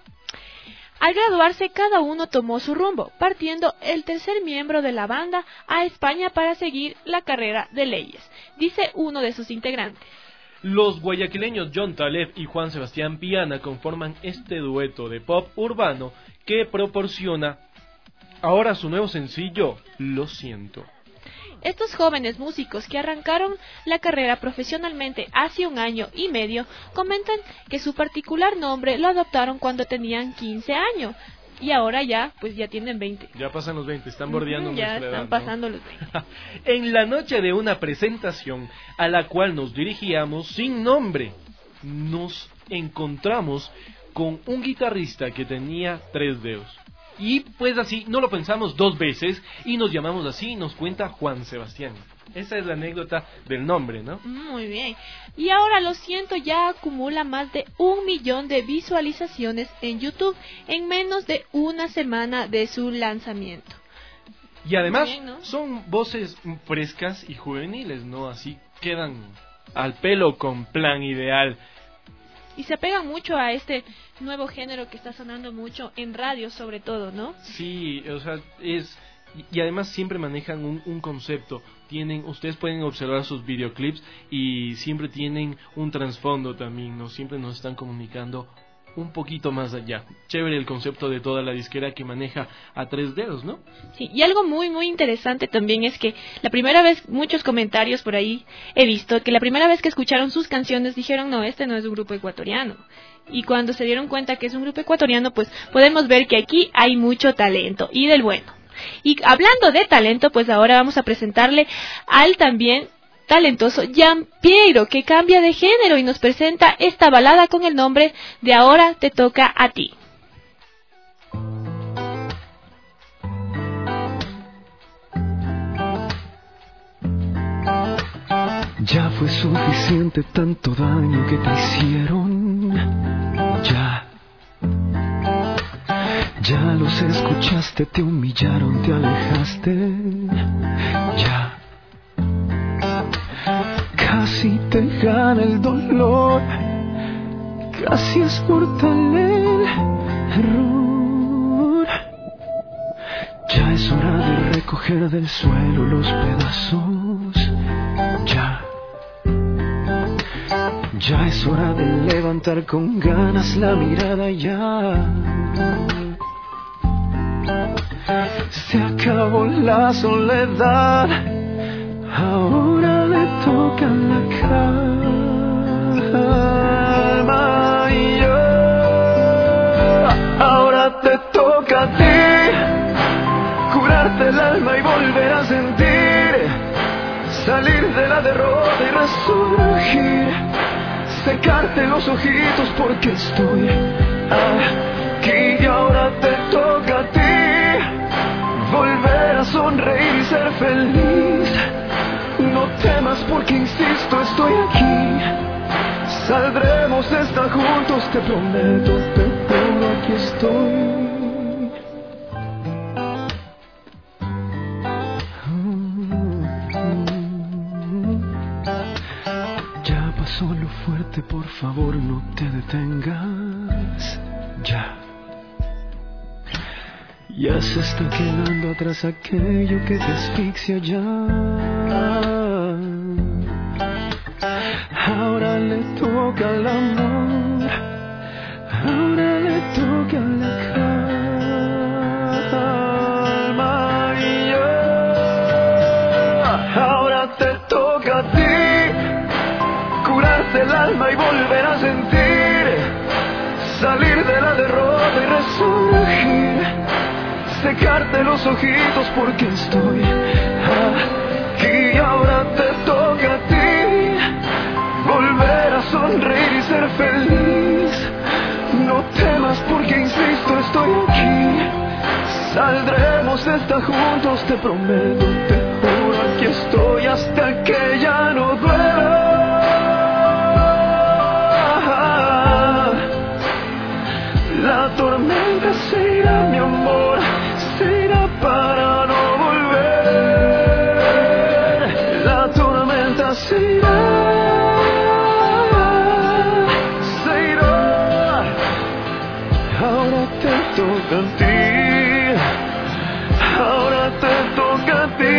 [SPEAKER 9] Al graduarse, cada uno tomó su rumbo, partiendo el tercer miembro de la banda a España para seguir la carrera de leyes, dice uno de sus integrantes.
[SPEAKER 8] Los guayaquileños John Taleb y Juan Sebastián Piana conforman este dueto de pop urbano que proporciona ahora su nuevo sencillo, Lo Siento.
[SPEAKER 9] Estos jóvenes músicos que arrancaron la carrera profesionalmente hace 1 año y medio comentan que su particular nombre lo adoptaron cuando tenían 15 años y ahora ya tienen 20.
[SPEAKER 8] Ya pasan los 20, están bordeando
[SPEAKER 9] ya
[SPEAKER 8] nuestra edad,
[SPEAKER 9] están pasando los 20.
[SPEAKER 8] En la noche de una presentación a la cual nos dirigíamos sin nombre, nos encontramos con un guitarrista que tenía 3 dedos. Y pues así, no lo pensamos 2 veces y nos llamamos así, nos cuenta Juan Sebastián. Esa es la anécdota del nombre, ¿no?
[SPEAKER 9] Muy bien. Y ahora Lo Siento ya acumula más de 1 millón de visualizaciones en YouTube en menos de 1 semana de su lanzamiento.
[SPEAKER 8] Y además
[SPEAKER 9] bien, ¿no?
[SPEAKER 8] Son voces frescas y juveniles, ¿no? Así quedan al pelo con Plan Ideal.
[SPEAKER 9] Y se apegan mucho a este nuevo género que está sonando mucho en radio, sobre todo, ¿no?
[SPEAKER 8] Sí, o sea, y además siempre manejan un concepto. Ustedes pueden observar sus videoclips y siempre tienen un trasfondo también, ¿no? Siempre nos están comunicando un poquito más allá. Chévere el concepto de toda la disquera que maneja a 3 dedos, ¿no?
[SPEAKER 9] Sí, y algo muy muy interesante también es que la primera vez, muchos comentarios por ahí he visto, que la primera vez que escucharon sus canciones dijeron, no, este no es un grupo ecuatoriano. Y cuando se dieron cuenta que es un grupo ecuatoriano, pues podemos ver que aquí hay mucho talento, y del bueno. Y hablando de talento, pues ahora vamos a presentarle al también talentoso Gianpiero, que cambia de género y nos presenta esta balada con el nombre de Ahora te toca a ti.
[SPEAKER 14] Ya fue suficiente tanto daño que te hicieron. Ya los escuchaste, te humillaron, te alejaste. Ya casi te gana el dolor, casi es mortal el error. Ya es hora de recoger del suelo los pedazos. Ya es hora de levantar con ganas la mirada ya. Se acabó la soledad, ahora le toca la calma y yo. Ahora te toca a ti curarte el alma y volver a sentir, salir de la derrota y resurgir, secarte los ojitos porque estoy aquí. Y ahora te toca a ti volver a sonreír y ser feliz. No temas porque insisto, estoy aquí. Saldremos de esta juntos, te prometo, te juro, aquí estoy. Ya pasó lo fuerte, por favor no te detengas. Ya se está quedando atrás aquello que te asfixia ya. Ahora le toca al amor, ahora le toca la calma y yo. Ahora te toca a ti curarte el alma y volver a sentir, salir de la derrota y resurgir, secarte los ojitos porque estoy aquí. Ahora te toca a ti volver a sonreír y ser feliz. No temas porque insisto, estoy aquí. Saldremos de esta juntos, te prometo, te juro, aquí estoy hasta que ya no duela. La tormenta se irá, mi amor, se irá para no volver. La tormenta se irá, se irá. Ahora te toca a ti, ahora te toca a ti.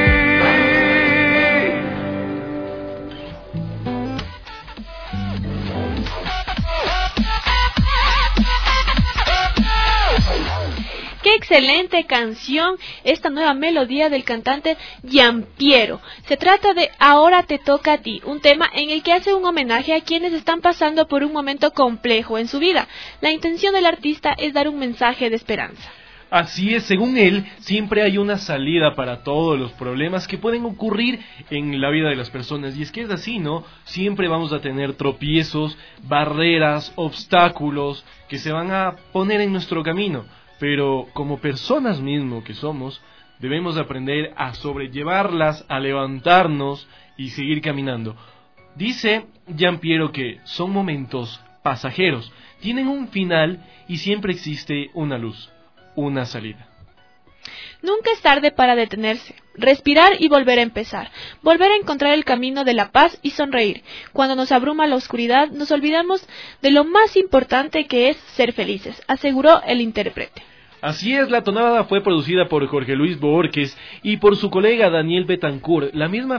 [SPEAKER 9] ¡Qué excelente canción! Esta nueva melodía del cantante Giampiero. Se trata de Ahora te toca a ti, un tema en el que hace un homenaje a quienes están pasando por un momento complejo en su vida. La intención del artista es dar un mensaje de esperanza.
[SPEAKER 8] Así es, según él, siempre hay una salida para todos los problemas que pueden ocurrir en la vida de las personas. Y es que es así, ¿no? Siempre vamos a tener tropiezos, barreras, obstáculos que se van a poner en nuestro camino. Pero como personas mismo que somos, debemos aprender a sobrellevarlas, a levantarnos y seguir caminando. Dice Giampiero que son momentos pasajeros, tienen un final y siempre existe una luz, una salida.
[SPEAKER 9] Nunca es tarde para detenerse, respirar y volver a empezar, volver a encontrar el camino de la paz y sonreír. Cuando nos abruma la oscuridad, nos olvidamos de lo más importante que es ser felices, aseguró el intérprete.
[SPEAKER 8] Así es, la tonada fue producida por Jorge Luis Borges y por su colega Daniel Betancourt. La misma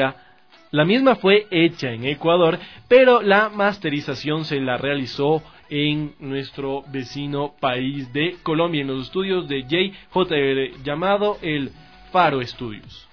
[SPEAKER 8] fue hecha en Ecuador, pero la masterización se la realizó en nuestro vecino país de Colombia, en los estudios de JR, llamado el Faro Estudios.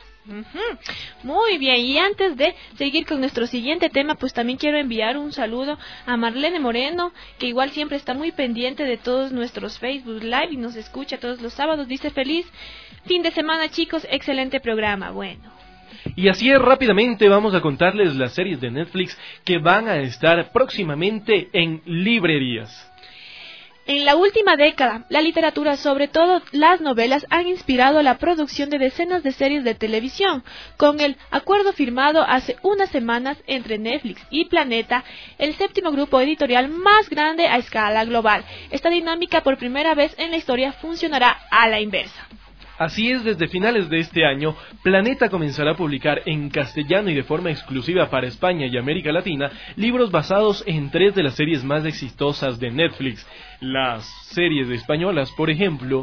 [SPEAKER 9] Muy bien, y antes de seguir con nuestro siguiente tema, pues también quiero enviar un saludo a Marlene Moreno, que igual siempre está muy pendiente de todos nuestros Facebook Live y nos escucha todos los sábados. Dice: feliz fin de semana, chicos, excelente programa. Bueno,
[SPEAKER 8] y así es, rápidamente vamos a contarles las series de Netflix que van a estar próximamente en librerías.
[SPEAKER 9] En la última década, la literatura, sobre todo las novelas, han inspirado la producción de decenas de series de televisión. Con el acuerdo firmado hace unas semanas entre Netflix y Planeta, el séptimo grupo editorial más grande a escala global, esta dinámica por primera vez en la historia funcionará a la inversa.
[SPEAKER 8] Así es, desde finales de este año, Planeta comenzará a publicar en castellano y de forma exclusiva para España y América Latina libros basados en 3 de las series más exitosas de Netflix. Las series españolas, por ejemplo,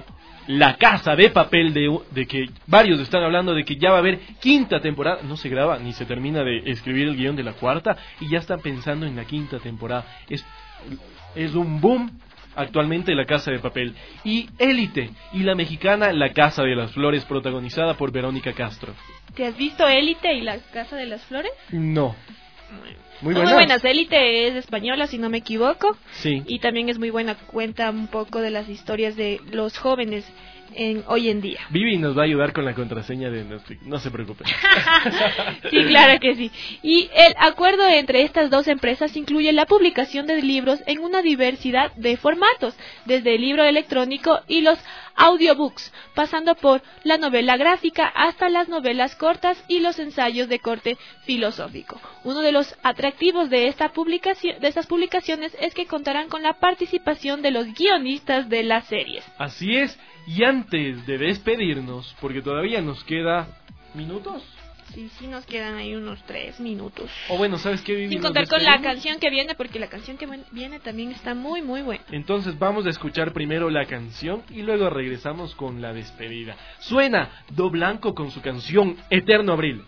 [SPEAKER 8] La Casa de Papel, de que varios están hablando de que ya va a haber quinta temporada. No se graba ni se termina de escribir el guión de la cuarta y ya están pensando en la quinta temporada. Es un boom actualmente La Casa de Papel. Y Élite, y la mexicana La Casa de las Flores, protagonizada por Verónica Castro.
[SPEAKER 9] ¿Te has visto Élite y La Casa de las Flores?
[SPEAKER 8] No. Muy
[SPEAKER 9] buenas. Élite es española, si no me equivoco.
[SPEAKER 8] Sí.
[SPEAKER 9] Y también es muy buena, cuenta un poco de las historias de los jóvenes hoy en día.
[SPEAKER 8] Vivi nos va a ayudar con la contraseña de Netflix, no se preocupe.
[SPEAKER 9] Sí, claro que sí. Y el acuerdo entre estas dos empresas incluye la publicación de libros en una diversidad de formatos, desde el libro electrónico y los audiobooks, pasando por la novela gráfica hasta las novelas cortas y los ensayos de corte filosófico. Uno de los atractivos de estas publicaciones es que contarán con la participación de los guionistas de las series.
[SPEAKER 8] Así es, y antes de despedirnos, porque todavía nos queda minutos.
[SPEAKER 9] Sí, nos quedan ahí unos 3 minutos.
[SPEAKER 8] O bueno, ¿sabes qué, Vivi?
[SPEAKER 9] Sin contar con la canción que viene, porque la canción que viene también está muy, muy buena.
[SPEAKER 8] Entonces vamos a escuchar primero la canción y luego regresamos con la despedida. Suena Do Blanco con su canción Eterno Abril.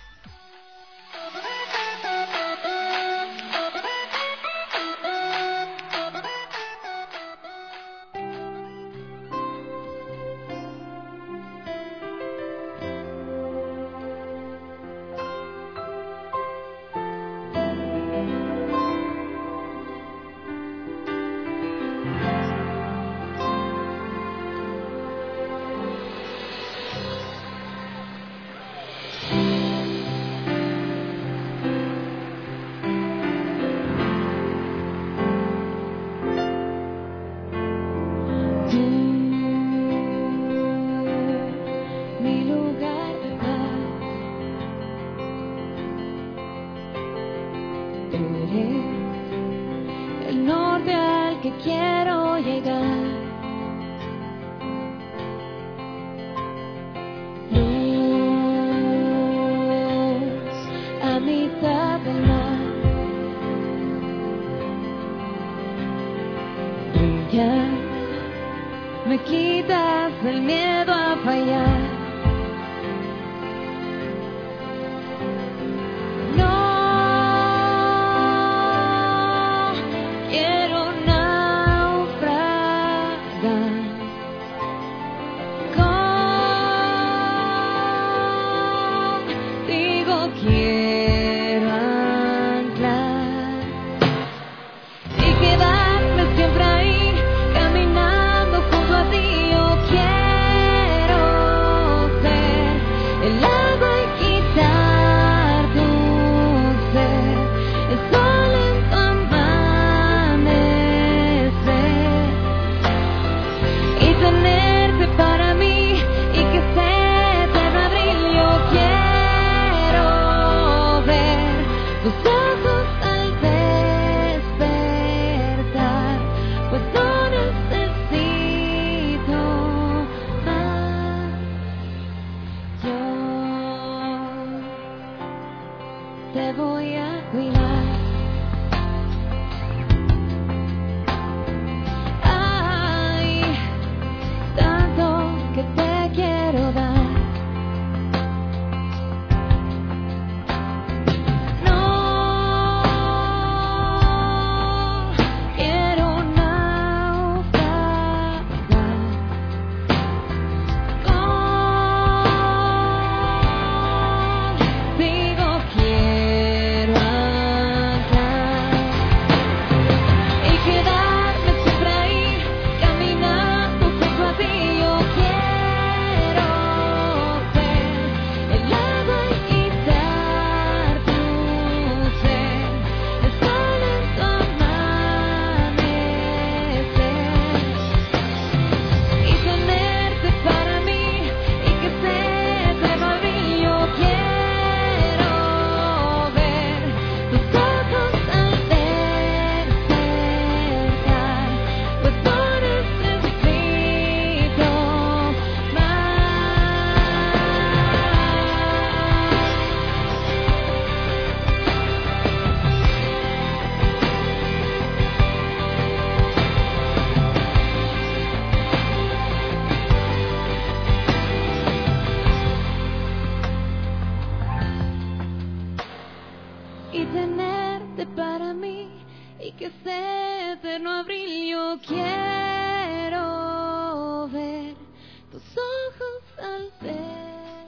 [SPEAKER 1] El norte al que quiero llegar, luz a mitad del mar, brillar, me quitas el miedo a fallar. Quiero que ese eterno abril yo quiero ver tus ojos al ver.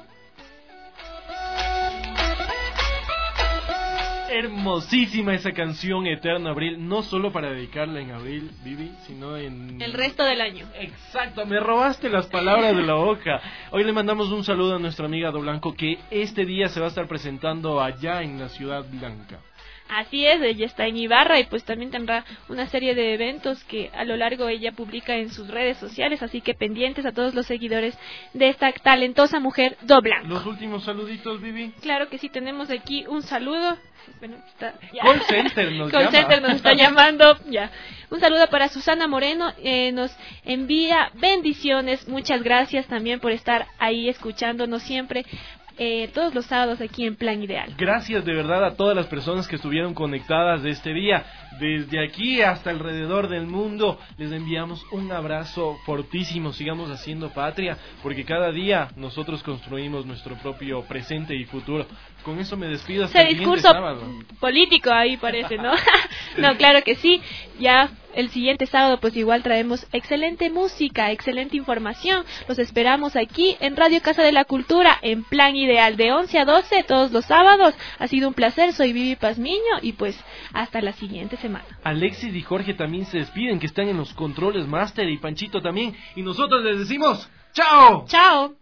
[SPEAKER 8] Hermosísima esa canción Eterno Abril, no solo para dedicarla en abril, Vivi, sino en...
[SPEAKER 9] el resto del año.
[SPEAKER 8] Exacto, me robaste las palabras de la boca. Hoy le mandamos un saludo a nuestra amiga Do Blanco, que este día se va a estar presentando allá en la Ciudad Blanca.
[SPEAKER 9] Así es, ella está en Ibarra y pues también tendrá una serie de eventos que a lo largo ella publica en sus redes sociales, así que pendientes a todos los seguidores de esta talentosa mujer Do Blanco.
[SPEAKER 8] Los últimos saluditos, Vivi.
[SPEAKER 9] Claro que sí, tenemos aquí un saludo. Bueno,
[SPEAKER 8] Call Center nos
[SPEAKER 9] Call
[SPEAKER 8] llama.
[SPEAKER 9] Center nos está llamando. Ya. Un saludo para Susana Moreno, nos envía bendiciones, muchas gracias también por estar ahí escuchándonos siempre. Todos los sábados aquí en Plan Ideal.
[SPEAKER 8] Gracias de verdad a todas las personas que estuvieron conectadas de este día. Desde aquí hasta alrededor del mundo les enviamos un abrazo fortísimo. Sigamos haciendo patria, porque cada día nosotros construimos nuestro propio presente y futuro. Con eso me despido hasta el siguiente sábado.
[SPEAKER 9] Político ahí parece, ¿no? No, claro que sí. Ya el siguiente sábado pues igual traemos excelente música, excelente información. Los esperamos aquí en Radio Casa de la Cultura en Plan Ideal de 11 a 12 todos los sábados. Ha sido un placer, soy Vivi Pazmiño y pues hasta la siguiente semana.
[SPEAKER 8] Alexis y Jorge también se despiden, que están en los controles máster, y Panchito también. Y nosotros les decimos ¡chao!
[SPEAKER 9] ¡Chao!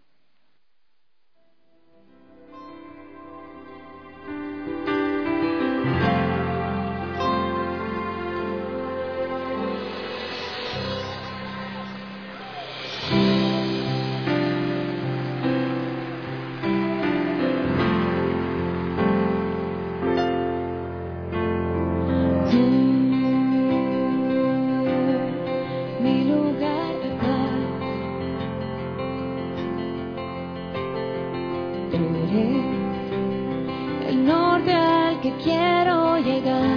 [SPEAKER 1] El norte al que quiero llegar.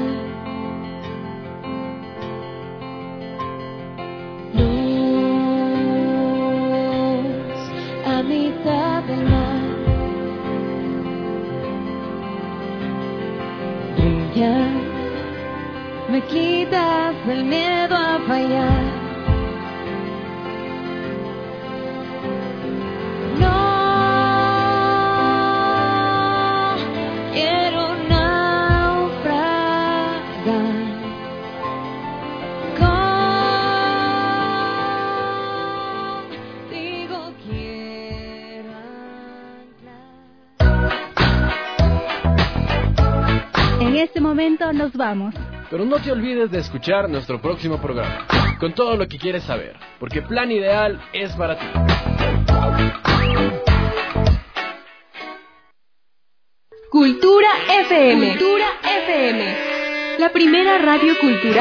[SPEAKER 1] Luz a mitad del mar. Brilla, me quitas el miedo a fallar.
[SPEAKER 7] En este momento nos vamos.
[SPEAKER 15] Pero no te olvides de escuchar nuestro próximo programa, con todo lo que quieres saber, porque Plan Ideal es para ti.
[SPEAKER 2] Cultura FM. Cultura FM. La primera radio cultural